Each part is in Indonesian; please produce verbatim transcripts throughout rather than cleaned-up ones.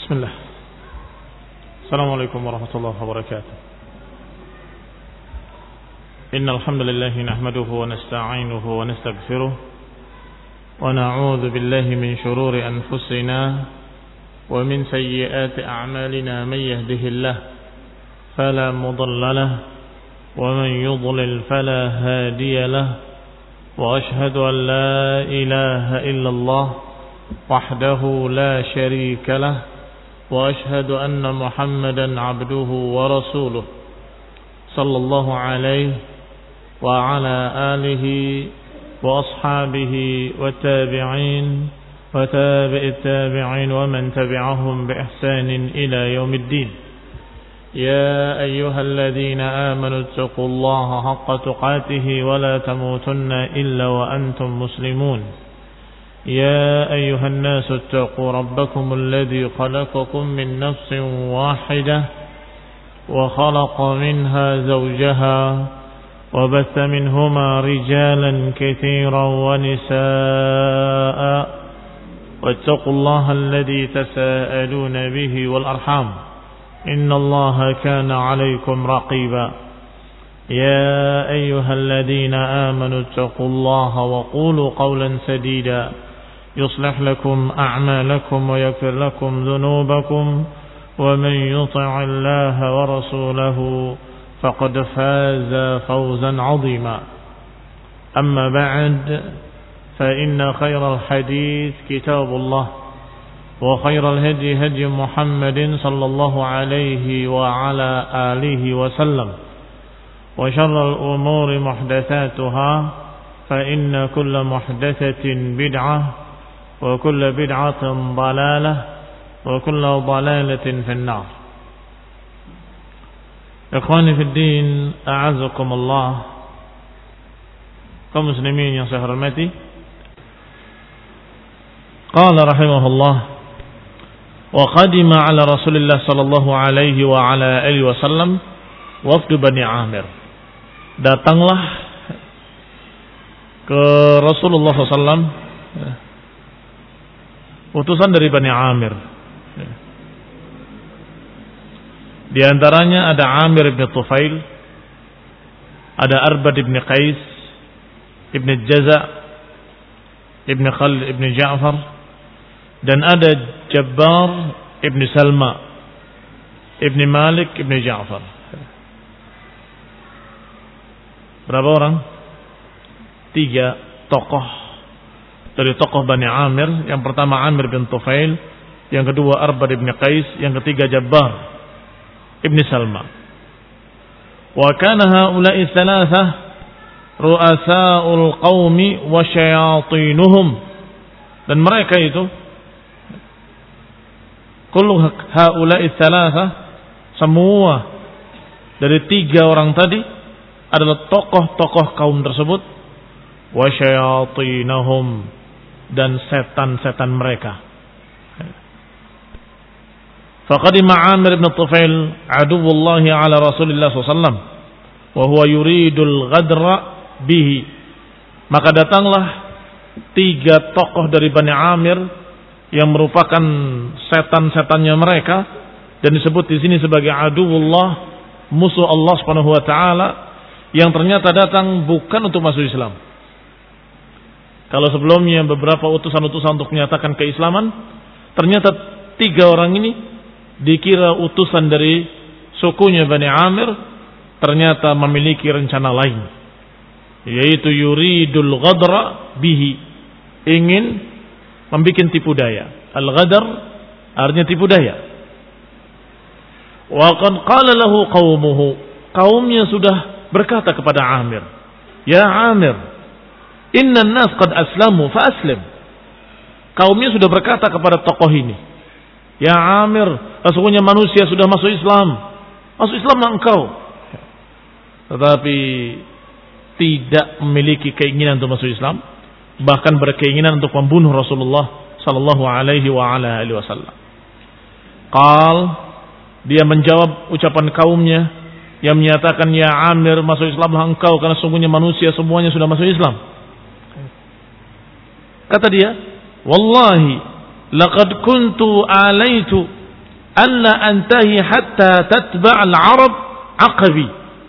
Bismillah. Assalamualaikum warahmatullahi wabarakatuh. Innal hamdalillah nahmaduhu wa nasta'inuhu wa nastaghfiruh wa na'udzu billahi min shururi anfusina wa min sayyiati a'malina man yahdihillah fala mudilla lahu wa man yudlil fala hadiya lahu wa ashhadu an la ilaha illallah wahdahu la sharika lahu وأشهد أن محمدا عبده ورسوله صلى الله عليه وعلى آله وأصحابه والتابعين وتابع التابعين ومن تبعهم بإحسان إلى يوم الدين يا أيها الذين آمنوا اتقوا الله حق تقاته ولا تموتن إلا وأنتم مسلمون يا أيها الناس اتقوا ربكم الذي خلقكم من نفس واحدة وخلق منها زوجها وبث منهما رجالا كثيرا ونساء واتقوا الله الذي تساءلون به والأرحام إن الله كان عليكم رقيبا يا أيها الذين آمنوا اتقوا الله وقولوا قولا سديدا يصلح لكم أعمالكم ويغفر لكم ذنوبكم ومن يطع الله ورسوله فقد فاز فوزا عظيما أما بعد فإن خير الحديث كتاب الله وخير الهدي هدي محمد صلى الله عليه وعلى آله وسلم وشر الأمور محدثاتها فإن كل محدثة بدعة وكل بدعة ضلالة وكل ضلالة في النار. Ikhwani fi din, a'azakumullah, kaum muslimin yang saya hormati. Qala rahimahullah, wa qadima ala Rasulillah sallallahu alaihi wa ala alihi wasallam wafdu Bani Amir. Datanglah ke Rasulullah sallallahu alaihi wasallam utusan dari Bani Amir. Di antaranya ada Amir ibn Tufail, ada Arbad ibn Qais, ibn Jaza', ibn Khalid ibn Ja'far, dan ada Jabbar ibn Salma, ibn Malik ibn Ja'far. Berapa orang? Tiga tokoh dari tokoh Bani Amir. Yang pertama Amir bin Tufail, yang kedua Arbad ibn Qais, yang ketiga Jabbar ibn Salma. Wa kana haula'i thalatha ru'asa'ul qaumi wa syayatinuhum. Dan mereka itu kullu haula'i thalatha, semua dari tiga orang tadi adalah tokoh-tokoh kaum tersebut, wa syayatinahum, dan setan-setan mereka. Faqadima Amir ibn Tufail aduwullahi ala Rasulillah sallallahu alaihi wasallam wa huwa yuridul ghadra bihi. Maka datanglah tiga tokoh dari Bani Amir yang merupakan setan-setannya mereka, dan disebut di sini sebagai aduwullah, musuh Allah Subhanahu wa taala, yang ternyata datang bukan untuk masuk Islam. Kalau sebelumnya beberapa utusan-utusan untuk menyatakan keislaman, ternyata tiga orang ini dikira utusan dari sukunya Bani Amir, ternyata memiliki rencana lain, yaitu yuridul ghadra bihi, ingin membuat tipu daya. Al-ghadar artinya tipu daya. Wa qad qala lahu qaumuhu, kaumnya sudah berkata kepada Amir, ya Amir, inna nas qad aslamu fa aslim. Kaumnya sudah berkata kepada tokoh ini, ya Amir, sesungguhnya manusia sudah masuk Islam, masuk Islamlah engkau. Tetapi tidak memiliki keinginan untuk masuk Islam, bahkan berkeinginan untuk membunuh Rasulullah sallallahu alaihi wa ala alihi wasallam. Qal, dia menjawab ucapan kaumnya yang menyatakan, ya Amir, masuk Islamlah engkau, karena sesungguhnya manusia semuanya sudah masuk Islam. Kata dia, wallahi laqad kuntu alaitu anna antahi hatta tatba' al-arab aqabi.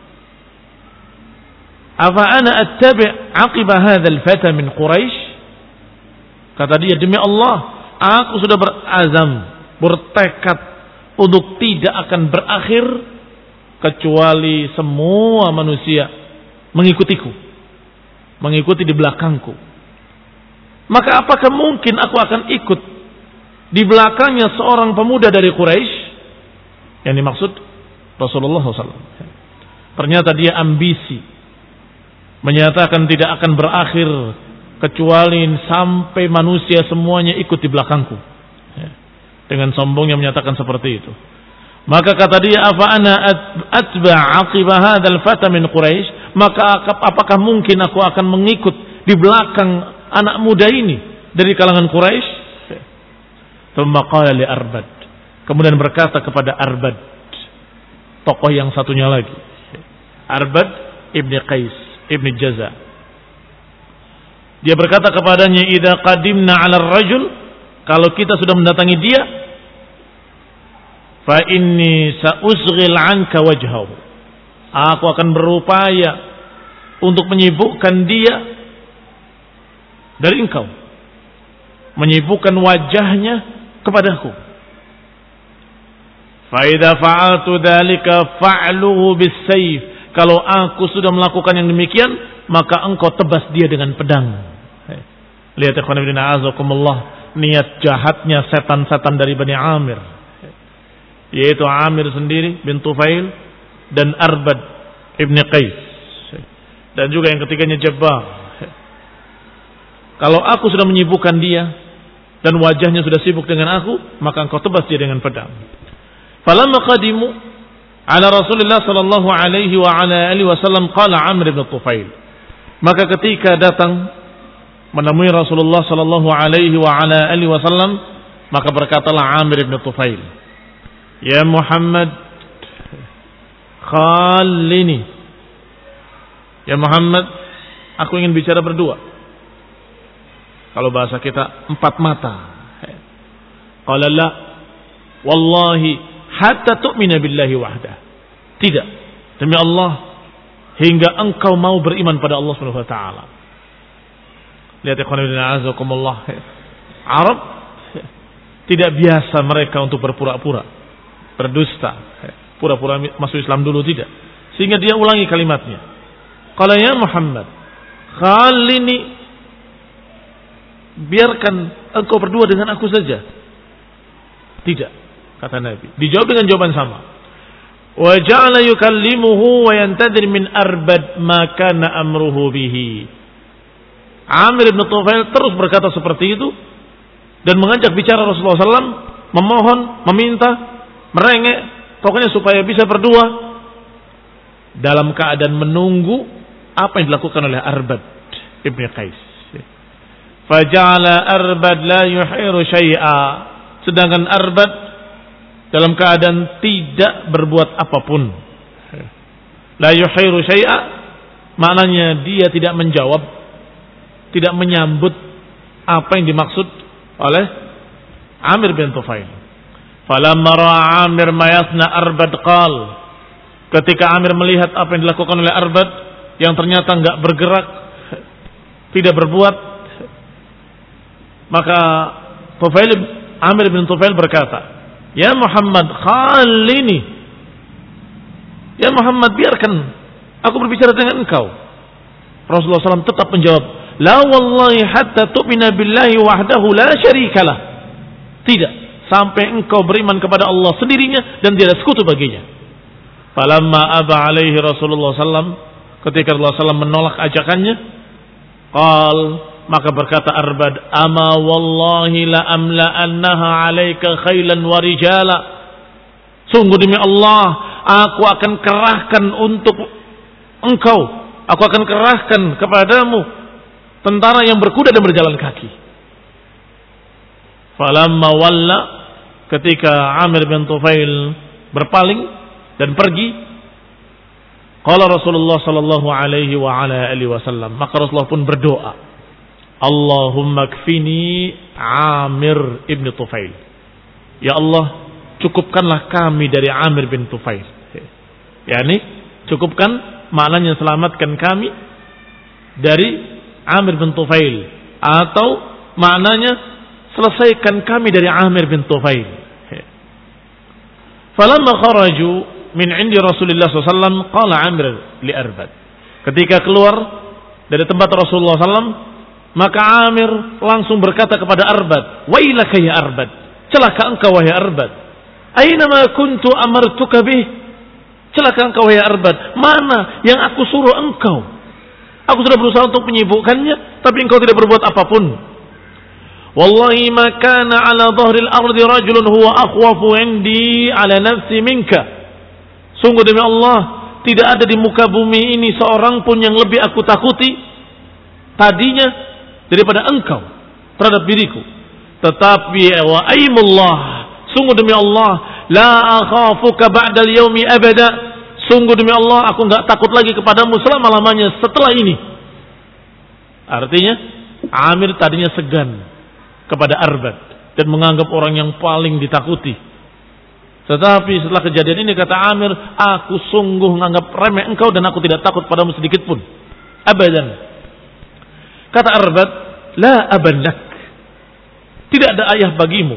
Afa ana attabi' aqiba hadzal fata min Quraisy? Kata dia, demi Allah, aku sudah berazam, bertekad untuk tidak akan berakhir kecuali semua manusia mengikutiku, mengikuti di belakangku. Maka apakah mungkin aku akan ikut di belakangnya seorang pemuda dari Quraisy? Yang dimaksud Rasulullah shallallahu alaihi wasallam. Ternyata dia ambisi, menyatakan tidak akan berakhir kecuali sampai manusia semuanya ikut di belakangku. Dengan sombongnya menyatakan seperti itu. Maka kata dia, afa ana atba' aqiba hadzal fata min Quraisy? Maka apakah mungkin aku akan mengikut di belakang anak muda ini dari kalangan Quraisy? Tsumma qala li Arbad. Kemudian berkata kepada Arbad, tokoh yang satunya lagi. Arbad ibni Qais ibni Jaza. Dia berkata kepadanya, idza qadimna 'ala ar-rajul, kalau kita sudah mendatangi dia, fa inni sa'usghil 'anka wajhahu. Aku akan berupaya untuk menyibukkan dia dari engkau, menyibukkan wajahnya kepadaku. Fa idza fa'altu dzalika fa'luhu bis-sayf. Kalau aku sudah melakukan yang demikian, maka engkau tebas dia dengan pedang. Lihat ikhwan fillah azakumullah, niat jahatnya setan-setan dari Bani Amir, yaitu Amir sendiri bin Tufail dan Arbad ibni Qais, dan juga yang ketiganya Jabbar. Kalau aku sudah menyibukkan dia dan wajahnya sudah sibuk dengan aku, maka engkau tebas dia dengan pedang. Falamma qadimu ala Rasulillah sallallahu alaihi wa ala alihi wasallam, qala Amr ibn Tufail. Maka ketika datang menemui Rasulullah sallallahu alaihi wa ala alihi wasallam, maka berkatalah Amir ibn Tufail, ya Muhammad, khallini. Ya Muhammad, aku ingin bicara berdua. Kalau bahasa kita, empat mata. Qala la, wallahi hatta tu'mina billahi wahdah. Tidak, demi Allah, hingga engkau mau beriman pada Allah Subhanahu wa taala. Lihat ikhwan fillah azakumullah, Arab tidak biasa mereka untuk berpura-pura, berdusta, pura-pura masuk Islam dulu, tidak. Sehingga dia ulangi kalimatnya. Qala ya Muhammad, khallini, biarkan engkau berdua dengan aku saja. Tidak, kata Nabi. Dijawab dengan jawaban sama. Wa ja'ala yukallimuhu wa yantadir min Arbad ma kana amruhu bihi. Amir ibn Tufail terus berkata seperti itu dan mengajak bicara Rasulullah shallallahu alaihi wasallam, memohon, meminta, merengek, pokoknya supaya bisa berdua dalam keadaan menunggu apa yang dilakukan oleh Arbad ibn Qais. Faja'ala Arbad la yuhiru syai'a. Sedangkan Arbad dalam keadaan tidak berbuat apapun. La yuhiru syai'a maknanya dia tidak menjawab, tidak menyambut apa yang dimaksud oleh Amir bin Tufail. Falamma ra'a Amir ma yasna Arbad qal. Ketika Amir melihat apa yang dilakukan oleh Arbad yang ternyata enggak bergerak, tidak berbuat, maka Tufail, Amir bin Tufail berkata, ya Muhammad, khallini. Ya Muhammad, biarkan aku berbicara dengan engkau. Rasulullah shallallahu alaihi wasallam tetap menjawab, la wallahi hatta tu'mina billahi wahdahu la syarikalah. Tidak, sampai engkau beriman kepada Allah sendirinya dan tiada sekutu baginya. Falamma aba alaihi Rasulullah sallallahu alaihi wasallam, ketika Rasulullah sallallahu alaihi wasallam menolak ajakannya, qal, maka berkata Arbad, ama wallahi la amla annaha alaika khailan wa rijala. Sungguh demi Allah, aku akan kerahkan untuk engkau, aku akan kerahkan kepadamu tentara yang berkuda dan berjalan kaki. Falamma walla, ketika Amir bin Tufail berpaling dan pergi, qala Rasulullah sallallahu alaihi wa ala alihi wasallam, maka Rasulullah pun berdoa, Allahumma kfini Amir ibn Tufail. Ya Allah, cukupkanlah kami dari Amir bin Tufail. Yani cukupkan maknanya selamatkan kami dari Amir bin Tufail, atau maknanya selesaikan kami dari Amir bin Tufail. Falamma kharaju min indi Rasulullah sallallahu alaihi wasallam qala Amir li Arbad. Ketika keluar dari tempat Rasulullah sallallahu alaihi wasallam, maka Amir langsung berkata kepada Arbad, "Wailaka ya Arbad, celaka engkau wahai Arbad. Aina ma kuntu amartuka bih? Celaka engkau wahai Arbad, mana yang aku suruh engkau? Aku sudah berusaha untuk menyibukkannya, tapi engkau tidak berbuat apapun. Wallahi ma kana ala dhahril ardi rajulun huwa akhwafu indi ala nafsi minka." Sungguh demi Allah, tidak ada di muka bumi ini seorang pun yang lebih aku takuti tadinya daripada engkau terhadap diriku. Tetapi wa aimullah, sungguh demi Allah, la akhafuka ba'dal yaumi abada. Sungguh demi Allah, aku enggak takut lagi kepadamu selama-lamanya setelah ini. Artinya, Amir tadinya segan kepada Arbad dan menganggap orang yang paling ditakuti. Tetapi setelah kejadian ini kata Amir, aku sungguh menganggap remeh engkau dan aku tidak takut padamu sedikit pun. Abadan. Kata Arbad, la aban lak. Tidak ada ayah bagimu.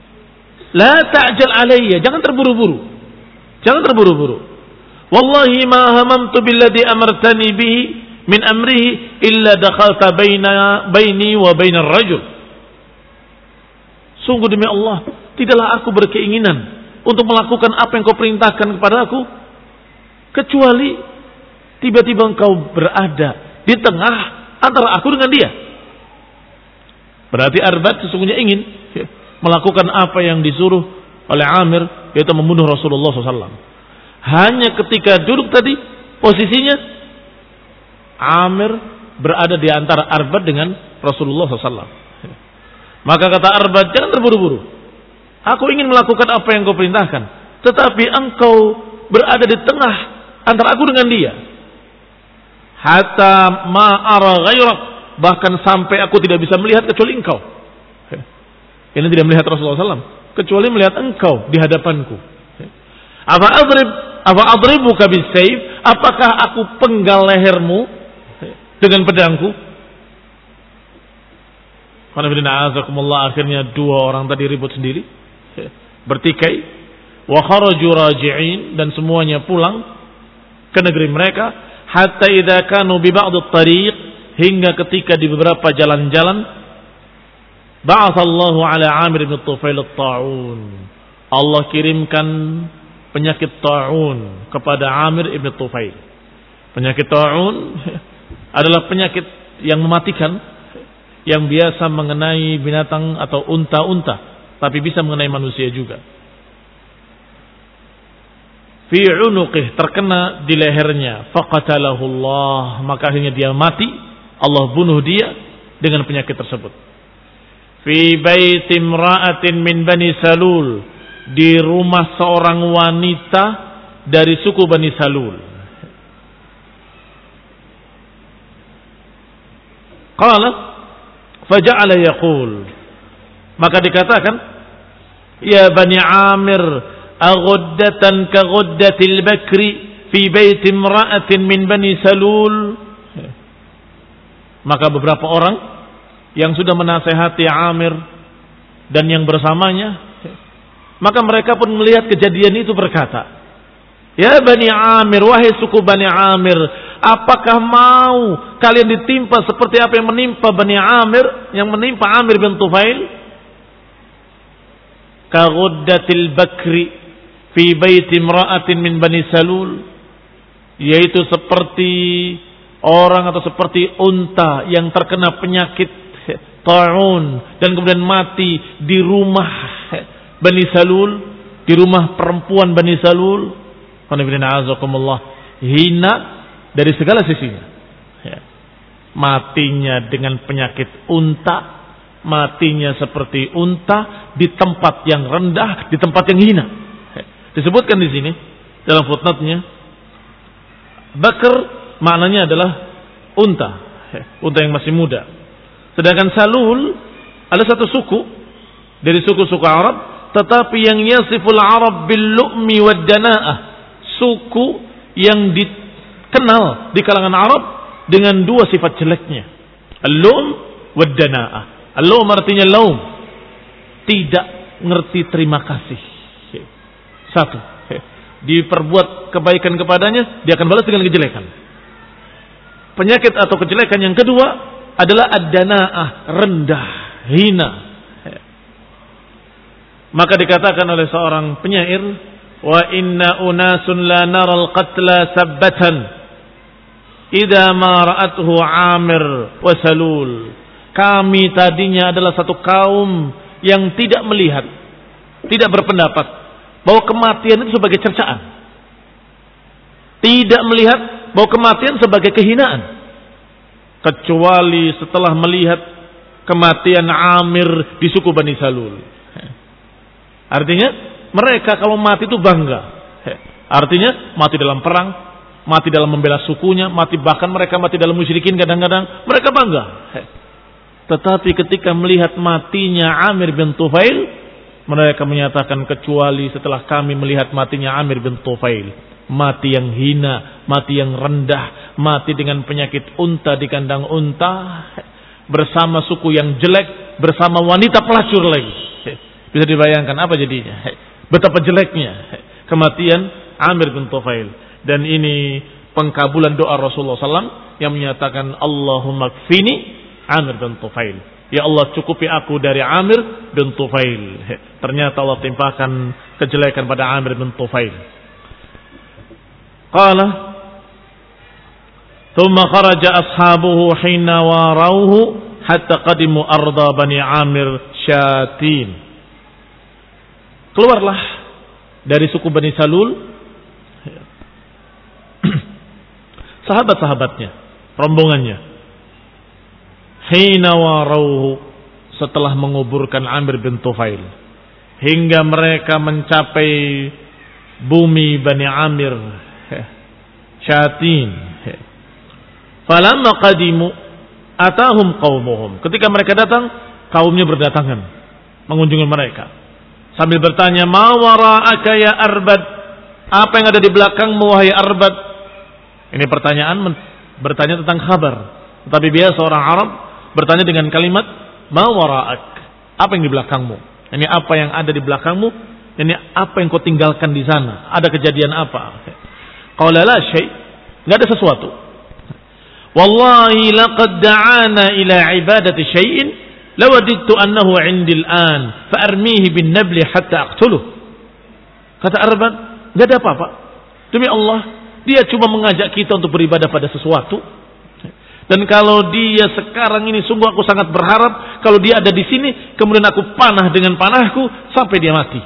La ta'jal alayya, jangan terburu-buru. Jangan terburu-buru. Wallahi ma hamamtu billadhi amartani bihi min amrihi illa dakhalta baina baini wa bainar rajul. Sungguh demi Allah, tidaklah aku berkeinginan untuk melakukan apa yang kau perintahkan kepada aku, kecuali tiba-tiba engkau berada di tengah antara aku dengan dia. Berarti Arbad sesungguhnya ingin melakukan apa yang disuruh oleh Amir, yaitu membunuh Rasulullah shallallahu alaihi wasallam. Hanya ketika duduk tadi, posisinya Amir berada di antara Arbad dengan Rasulullah shallallahu alaihi wasallam. Maka kata Arbad, jangan terburu-buru. Aku ingin melakukan apa yang kau perintahkan, tetapi engkau berada di tengah antara aku dengan dia. Hatta ma'ara ghairak, bahkan sampai aku tidak bisa melihat kecuali engkau. Ini tidak melihat Rasulullah shallallahu alaihi wasallam, kecuali melihat engkau di hadapanku. Apa adrib, apa adribuka bisayf? Apakah aku penggal lehermu dengan pedangku? Akhirnya dua orang tadi ribut sendiri, bertikai. Wa kharaju raji'in, dan semuanya pulang ke negeri mereka. Hatta idza kanu bi ba'd at-tariq, hingga ketika di beberapa jalan-jalan, ba'atsallahu ala Amir bin Tufail at-ta'un. Allah kirimkan penyakit ta'un kepada Amir bin Tufail. Penyakit ta'un adalah penyakit yang mematikan, yang biasa mengenai binatang atau unta-unta, tapi bisa mengenai manusia juga. Fi unuqih, terkena di lehernya, faqatalahu Allah, maka akhirnya dia mati, Allah bunuh dia dengan penyakit tersebut. Fi baiti imra'atin min Bani Salul, di rumah seorang wanita dari suku Bani Salul. Qala faja'ala yaqul, maka dikatakan, ya Bani Amir, aghuddatan ka ghuddatil bakri fi bait imra'atin min Bani Salul. Maka beberapa orang yang sudah menasehati Amir dan yang bersamanya, maka mereka pun melihat kejadian itu berkata, ya Bani Amir, wahai suku Bani Amir, apakah mau kalian ditimpa seperti apa yang menimpa Bani Amir, yang menimpa Amir bin Tufail? Ka ghuddatil bakri fi bait imra'atin min Bani Salul, yaitu seperti orang atau seperti unta yang terkena penyakit ta'un dan kemudian mati di rumah Bani Salul, di rumah perempuan Bani Salul. Hina dari segala sisinya, matinya dengan penyakit unta, matinya seperti unta di tempat yang rendah, di tempat yang hina. Disebutkan di sini dalam footnote-nya, bakar maknanya adalah unta, unta yang masih muda. Sedangkan Salul ada satu suku dari suku-suku Arab tetapi yang yasiful Arab bil lu'mi wad dana'ah, suku yang dikenal di kalangan Arab dengan dua sifat jeleknya, al-lum wad dana'ah. Al-lum artinya laum, tidak ngerti terima kasih. Satu, diperbuat kebaikan kepadanya, dia akan balas dengan kejelekan. Penyakit atau kejelekan yang kedua adalah ad-dana'ah, rendah, hina. Maka dikatakan oleh seorang penyair, wa inna unasun la naral qatla sabbatan idza ma ra'atuhu Amir wa Salul. Kami tadinya adalah satu kaum yang tidak melihat, tidak berpendapat bahwa kematian itu sebagai cercaan, tidak melihat bahwa kematian sebagai kehinaan, kecuali setelah melihat kematian Amir di suku Bani Salul. Artinya mereka kalau mati itu bangga. Artinya mati dalam perang, mati dalam membela sukunya, mati bahkan mereka mati dalam musyrikin kadang-kadang mereka bangga. Tetapi ketika melihat matinya Amir bin Tufail, mereka menyatakan kecuali setelah kami melihat matinya Amir bin Tufail, mati yang hina, mati yang rendah, mati dengan penyakit unta di kandang unta, bersama suku yang jelek, bersama wanita pelacur lagi. Bisa dibayangkan apa jadinya, betapa jeleknya kematian Amir bin Tufail. Dan ini pengkabulan doa Rasulullah sallallahu alaihi wasallam yang menyatakan Allahumma kfini Amir bin Tufail, ya Allah cukupi aku dari Amir bin Tufail. Ternyata Allah timpakan kejelekan pada Amir bin Tufail. Qala thumma kharaja ashabuhu hina warauhu hatta qadimu arda Bani Amir Syatin. Keluarlah dari suku Bani Salul sahabat-sahabatnya, rombongannya, hina warauhu, setelah menguburkan Amir bin Tufail, hingga mereka mencapai bumi Bani Amir Syatin. Falamma qadimu atahum qaumuhum, ketika mereka datang, kaumnya berdatangan mengunjungi mereka sambil bertanya, ma wara'aka ya Arbad, apa yang ada di belakangmu wahai Arbad? Ini pertanyaan bertanya tentang kabar. Tetapi biasa orang Arab bertanya dengan kalimat ma wara'ak, apa yang di belakangmu? Ini apa yang ada di belakangmu? Ini apa yang kau tinggalkan di sana? Ada kejadian apa? Qala la syai', enggak ada sesuatu. Wallahi laqad da'ana ila ibadati syai'in lawadittu annahu 'indi al-an fa armihi bin nabli hatta aqtuluh. Kata Arbad, enggak ada apa-apa. Demi Allah, dia cuma mengajak kita untuk beribadah pada sesuatu. Dan kalau dia sekarang ini, sungguh aku sangat berharap kalau dia ada di sini, kemudian aku panah dengan panahku sampai dia mati.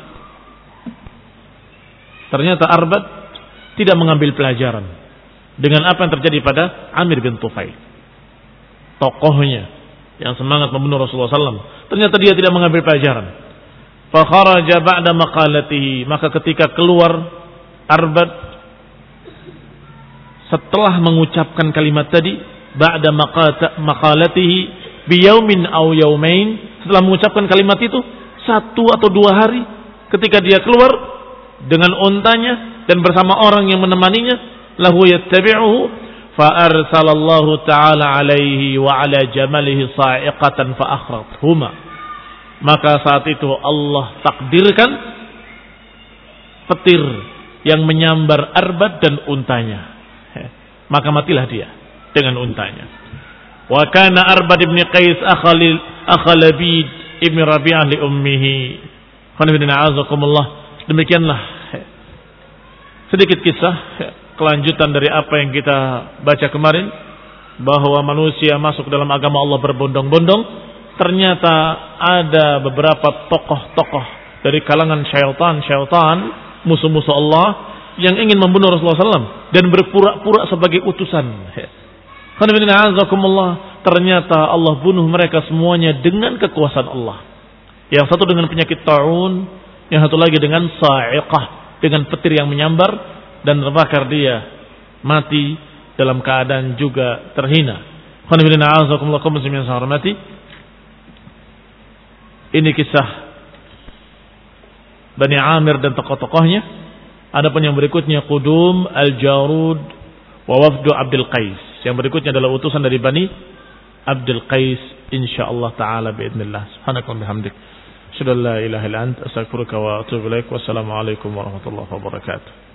Ternyata Arbad tidak mengambil pelajaran dengan apa yang terjadi pada Amir bin Tufail, tokohnya yang semangat membunuh Rasulullah sallallahu alaihi wasallam. Ternyata dia tidak mengambil pelajaran. Fa kharaja ba'da maqalatihi, maka ketika keluar Arbad setelah mengucapkan kalimat tadi, ba'da maqalatihi biyaumin aw yaumain, setelah mengucapkan kalimat itu satu atau dua hari, ketika dia keluar dengan untanya dan bersama orang yang menemaninya, lahu yattabi'uhu fa arsalallahu ta'ala alaihi wa ala jamalihi sa'iqatan fa akhrathuma. Maka saat itu Allah takdirkan petir yang menyambar Arbad dan untanya, maka matilah dia dengan untanya. Wa kana Arbad ibn Qais akhalil akhalabid ibn Rabi'ah li ummihi. Demikianlah sedikit kisah kelanjutan dari apa yang kita baca kemarin, bahwa manusia masuk dalam agama Allah berbondong-bondong. Ternyata ada beberapa tokoh-tokoh dari kalangan syaitan-syaitan, musuh-musuh Allah, yang ingin membunuh Rasulullah sallallahu alaihi wasallam dan berpura-pura sebagai utusan. Ternyata Allah bunuh mereka semuanya dengan kekuasaan Allah. Yang satu dengan penyakit ta'un, yang satu lagi dengan sa'iqah, dengan petir yang menyambar dan terbakar dia, mati dalam keadaan juga terhina. Ini kisah Bani Amir dan tokoh-tokohnya. Adapun yang berikutnya Qudum Al-Jarud wa wafdu Abdul Qais. Yang berikutnya adalah utusan dari Bani Abdul Qais insyaallah taala باذنillah. Subhanakallah bihamdik. Asyhadu an la ilaha illa anta astaghfiruka wa atubu ilaik. Wassalamu alaikum warahmatullahi wabarakatuh.